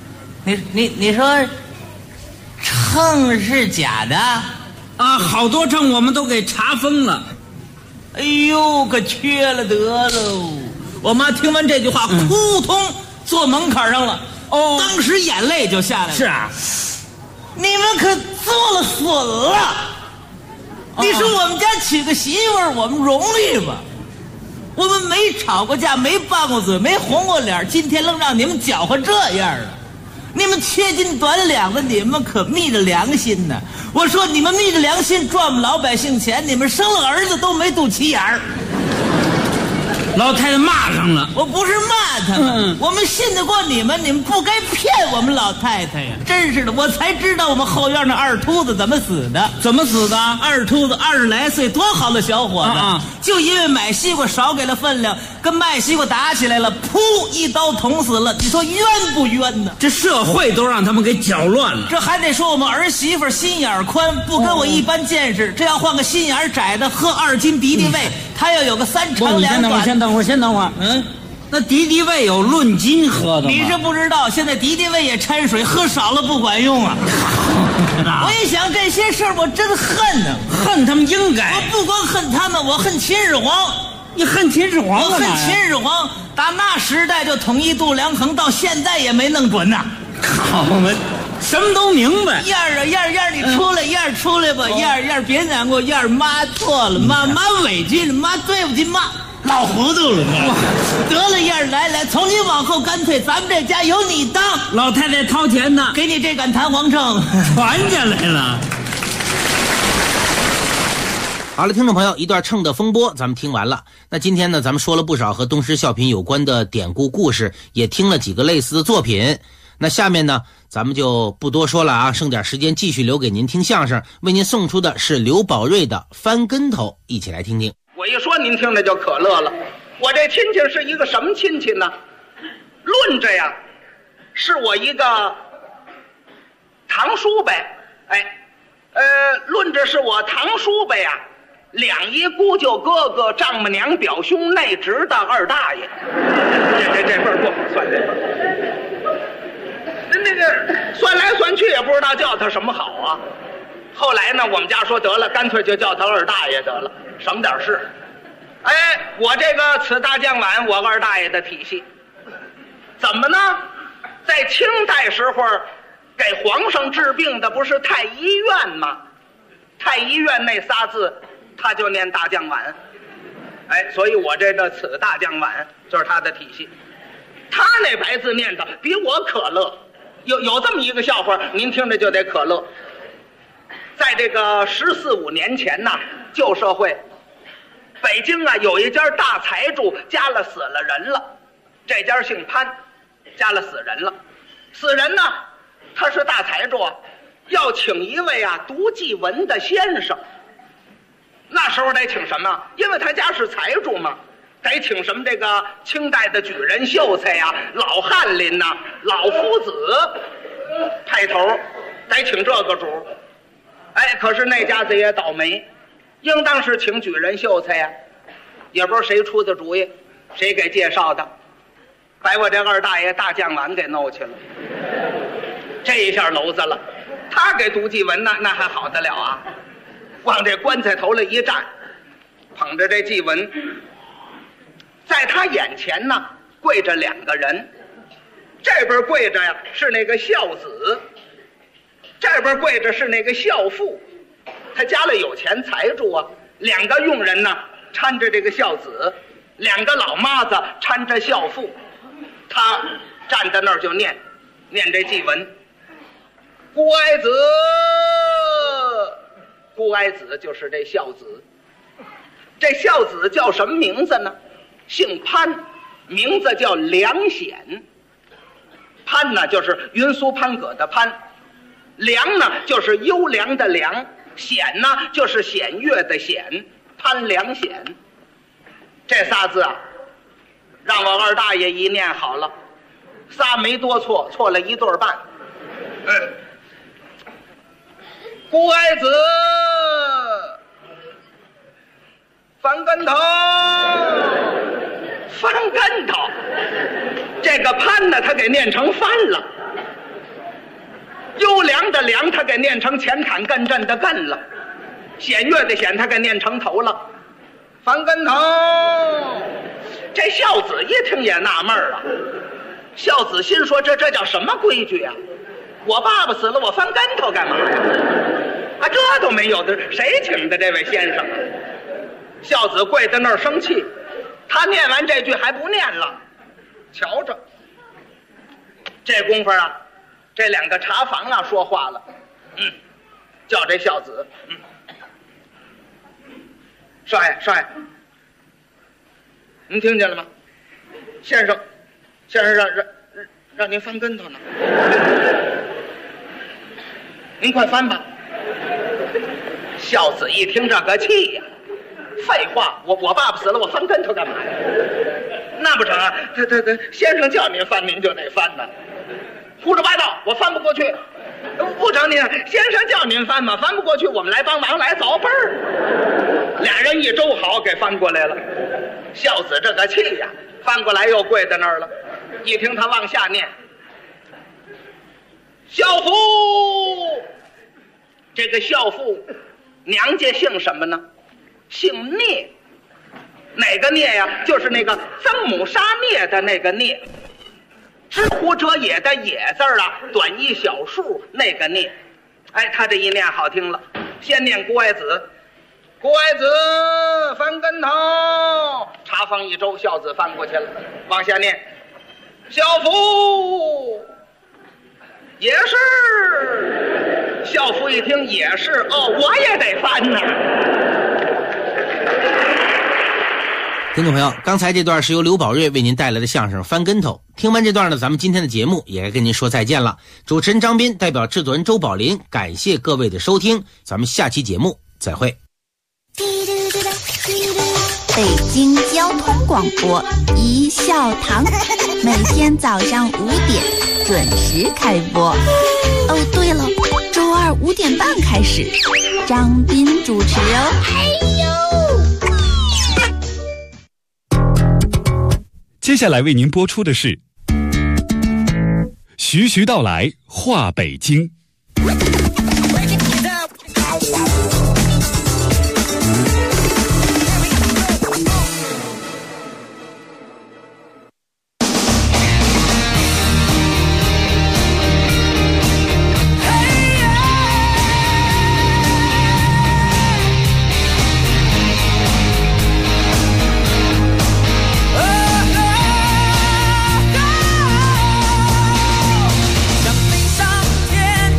你说秤是假的啊？好多秤我们都给查封了。 哎呦，可缺了得喽！我妈听完这句话，扑通坐门槛上了。哦，当时眼泪就下来了。 是啊， 你们可做了损了。你说我们家娶个媳妇儿，我们容易吗？我们没吵过架，没拌过嘴，没红过脸，今天愣让你们搅和这样了。你们缺斤短两的，你们可昧着良心呢。我说你们昧着良心赚我们老百姓钱，你们生了儿子都没肚脐眼儿。 老太太骂上了。 我不是骂他们，我们信得过你们，你们不该骗我们老太太呀！真是的，我才知道我们后院那二秃子怎么死的。 怎么死的？ 二秃子20来岁，多好的小伙子，就因为买西瓜少给了分量，跟卖西瓜打起来了，噗，一刀捅死了。你说冤不冤呢？ 这社会都让他们给搅乱了。 这还得说我们儿媳妇心眼宽，不跟我一般见识。这要换个心眼窄的，喝2斤敌敌畏，他要有个3长2短。 先等会儿，那敌敌畏有论斤喝的吗？ 你是不知道，现在敌敌畏也掺水，喝少了不管用啊。我一想这些事儿，我真恨呢， 恨他们应该。 我不光恨他们，我恨秦始皇。 你恨秦始皇？ 我恨秦始皇，打那时代就统一度量衡，到现在也没弄准呐。 好嘛，什么都明白。 燕儿啊，燕儿，你出来，燕儿出来吧，燕儿别难过，燕儿妈错了，妈委屈了，妈对不起妈。老糊涂了，得了，燕儿，来，从今往后，干脆咱们这家由你当。 老太太掏钱呢， 给你这杆弹簧秤， 传下来了。 好了，听众朋友，一段秤的风波咱们听完了。那今天呢，咱们说了不少和东施效颦有关的典故故事，也听了几个类似的作品。那下面呢，咱们就不多说了啊，剩点时间继续留给您听相声。为您送出的是刘宝瑞的《翻跟头》，一起来听听。 我一说您听着就可乐了。我这亲戚是一个什么亲戚呢？论着呀，是我一个堂叔呗。论着是我堂叔呗呀，两姨姑舅哥哥，丈母娘表兄内侄的二大爷。这辈儿不好算这。那个算来算去也不知道叫他什么好啊。后来呢，我们家说得了，干脆就叫他二大爷得了，省点事。我这个此大将晚，我二大爷的体系，怎么呢？在清代时候，给皇上治病的不是太医院吗？太医院那仨字，他就念大将晚。所以我这个此大将晚就是他的体系。他那白字念的比我可乐。有这么一个笑话，您听着就得可乐。在这个14、15年前呐，旧社会，北京啊有一家大财主家了死了人了，这家姓潘，家了死人了。死人呢，他是大财主啊，要请一位啊读祭文的先生。那时候得请什么？因为他家是财主嘛，得请什么这个清代的举人秀才呀、老翰林呐、老夫子派头，得请这个主。可是那家子也倒霉，应当是请举人秀才呀，也不知道谁出的主意，谁给介绍的，把我这二大爷大将晚给弄去了。这一下娄子了，他给读祭文那还好得了啊，往这棺材头里一站，捧着这祭文，在他眼前呢跪着2个人，这边跪着呀是那个孝子，这边跪着是那个孝父。他家里有钱，财主啊，2个佣人呢搀着这个孝子，2个老妈子搀着孝父，他站在那儿就念这祭文。孤哀子，孤哀子就是这孝子。这孝子叫什么名字呢？姓潘，名字叫梁显。潘呢就是云苏潘葛的潘，梁呢就是优良的良，显呢就是显月的显，潘梁显。这仨字啊，让我二大爷一念好了，仨没多错，错了1对半。孤哀子，翻跟头，翻跟头。这个潘呢，他给念成翻了。 优良的良他给念成前坎艮震的艮了，显月的显他给念成头了，翻跟头。这孝子一听也纳闷了，孝子心说这叫什么规矩啊？我爸爸死了，我翻跟头干嘛呀？啊，这都没有的，谁请的这位先生啊？孝子跪在那儿生气，他念完这句还不念了，瞧着，这功夫啊，这两个茶房啊说话了，叫这孝子，少爷，您听见了吗？先生让您翻跟头呢，您快翻吧。孝子一听这个气呀，废话，我爸爸死了，我翻跟头干嘛呀？那不成啊，他先生叫您翻，您就得翻呢。胡说八道，我翻不过去。不成，您先生叫您翻嘛，翻不过去，我们来帮忙，来凿背儿。俩人一周好给翻过来了。孝子这个气呀，翻过来又跪在那儿了。一听他往下念，孝父，这个孝父娘家姓什么呢？姓聂。哪个聂呀？就是那个曾母杀聂的那个聂。知乎者也的也字啊，短一小竖那个聂。哎，他这一念好听了，先念孤哀子，孤哀子翻跟头，茶坊一周，孝子翻过去了，往下念，孝父也是。孝父一听也是，哦，我也得翻呢。 听众朋友，刚才这段是由刘宝瑞为您带来的相声《翻跟头》。听完这段呢，咱们今天的节目也该跟您说再见了。主持人张斌代表制作人周宝林，感谢各位的收听，咱们下期节目再会。 北京交通广播一笑堂，每天早上5点准时开播。哦，对了，周二5点半开始，张斌主持哦。 接下来为您播出的是徐徐道来话北京。 像飞上天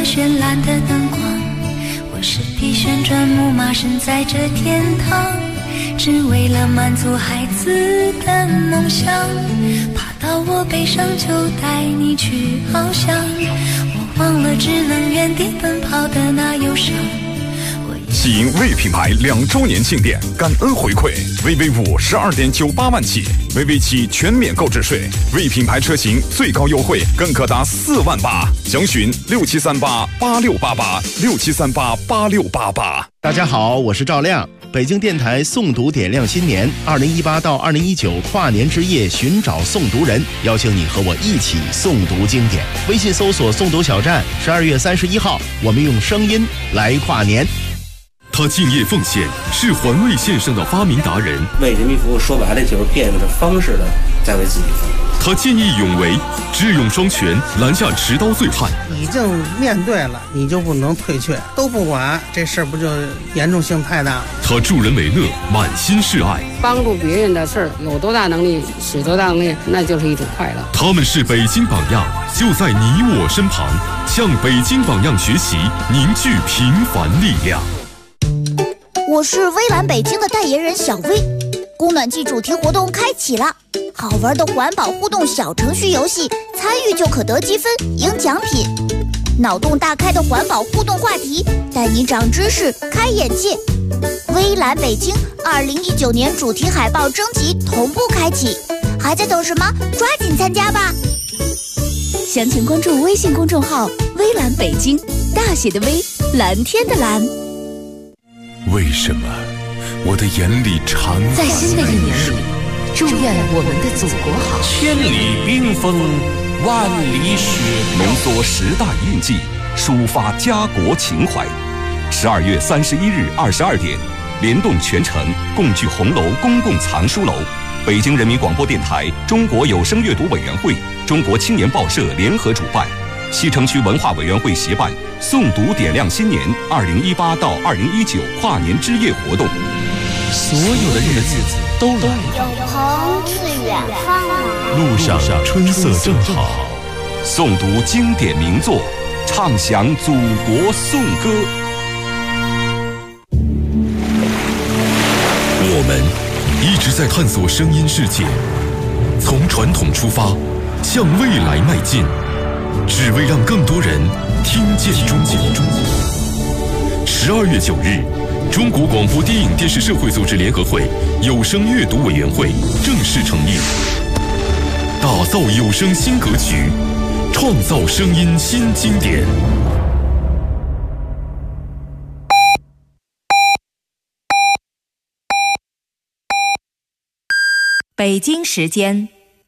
绚烂的灯光，我是匹旋转木马，身在这天堂，只为了满足孩子的梦想，爬到我背上就带你去翱翔，我忘了只能原地奔跑的那忧伤。 喜迎魏品牌2周年庆典，感恩回馈，VV5 12.98万起，VV7全免购置税，魏品牌车型最高优惠更可达4万8，详询67388688，67388688。 大家好，我是赵亮。北京电台诵读点亮新年，2018到2019跨年之夜，寻找诵读人，邀请你和我一起诵读经典。微信搜索诵读小站，12月31号，我们用声音来跨年。 他敬业奉献，是环卫线上的发明达人。 为人民服务，说白了就是变着方式的在为自己服务。 他见义勇为，智勇双全，拦下持刀醉汉。 已经面对了，你就不能退却，都不管，这事儿不就严重性太大了？ 他助人为乐，满心是爱。 帮助别人的事儿，有多大能力使多大能力，那就是一种快乐。 他们是北京榜样，就在你我身旁，向北京榜样学习，凝聚平凡力量。 我是微蓝北京的代言人小薇，供暖季主题活动开启了，好玩的环保互动小程序游戏，参与就可得积分赢奖品，脑洞大开的环保互动话题，带你长知识开眼界。微蓝北京2019年主题海报征集同步开启，还在等什么？抓紧参加吧！详情关注微信公众号微蓝北京，大写的微，蓝天的蓝。 为什么我的眼里常在新的一年里，祝愿我们的祖国好。 千里冰封，万里雪浓缩10大印记，抒发家国情怀。12月31日22点，联动全城，共聚红楼公共藏书楼，北京人民广播电台、中国有声阅读委员会、中国青年报社联合主办，西城区文化委员会协办诵读点亮新年2018到2019跨年之夜活动。 所有的日子都来了， 有朋自远方来， 路上春色正好， 诵读经典名作，唱响祖国颂歌。 我们一直在探索声音世界，从传统出发，向未来迈进，只为让更多人听见中国。12月9日，中国广播电影电视社会组织联合会有声阅读委员会正式成立，打造有声新格局，创造声音新经典。 北京时间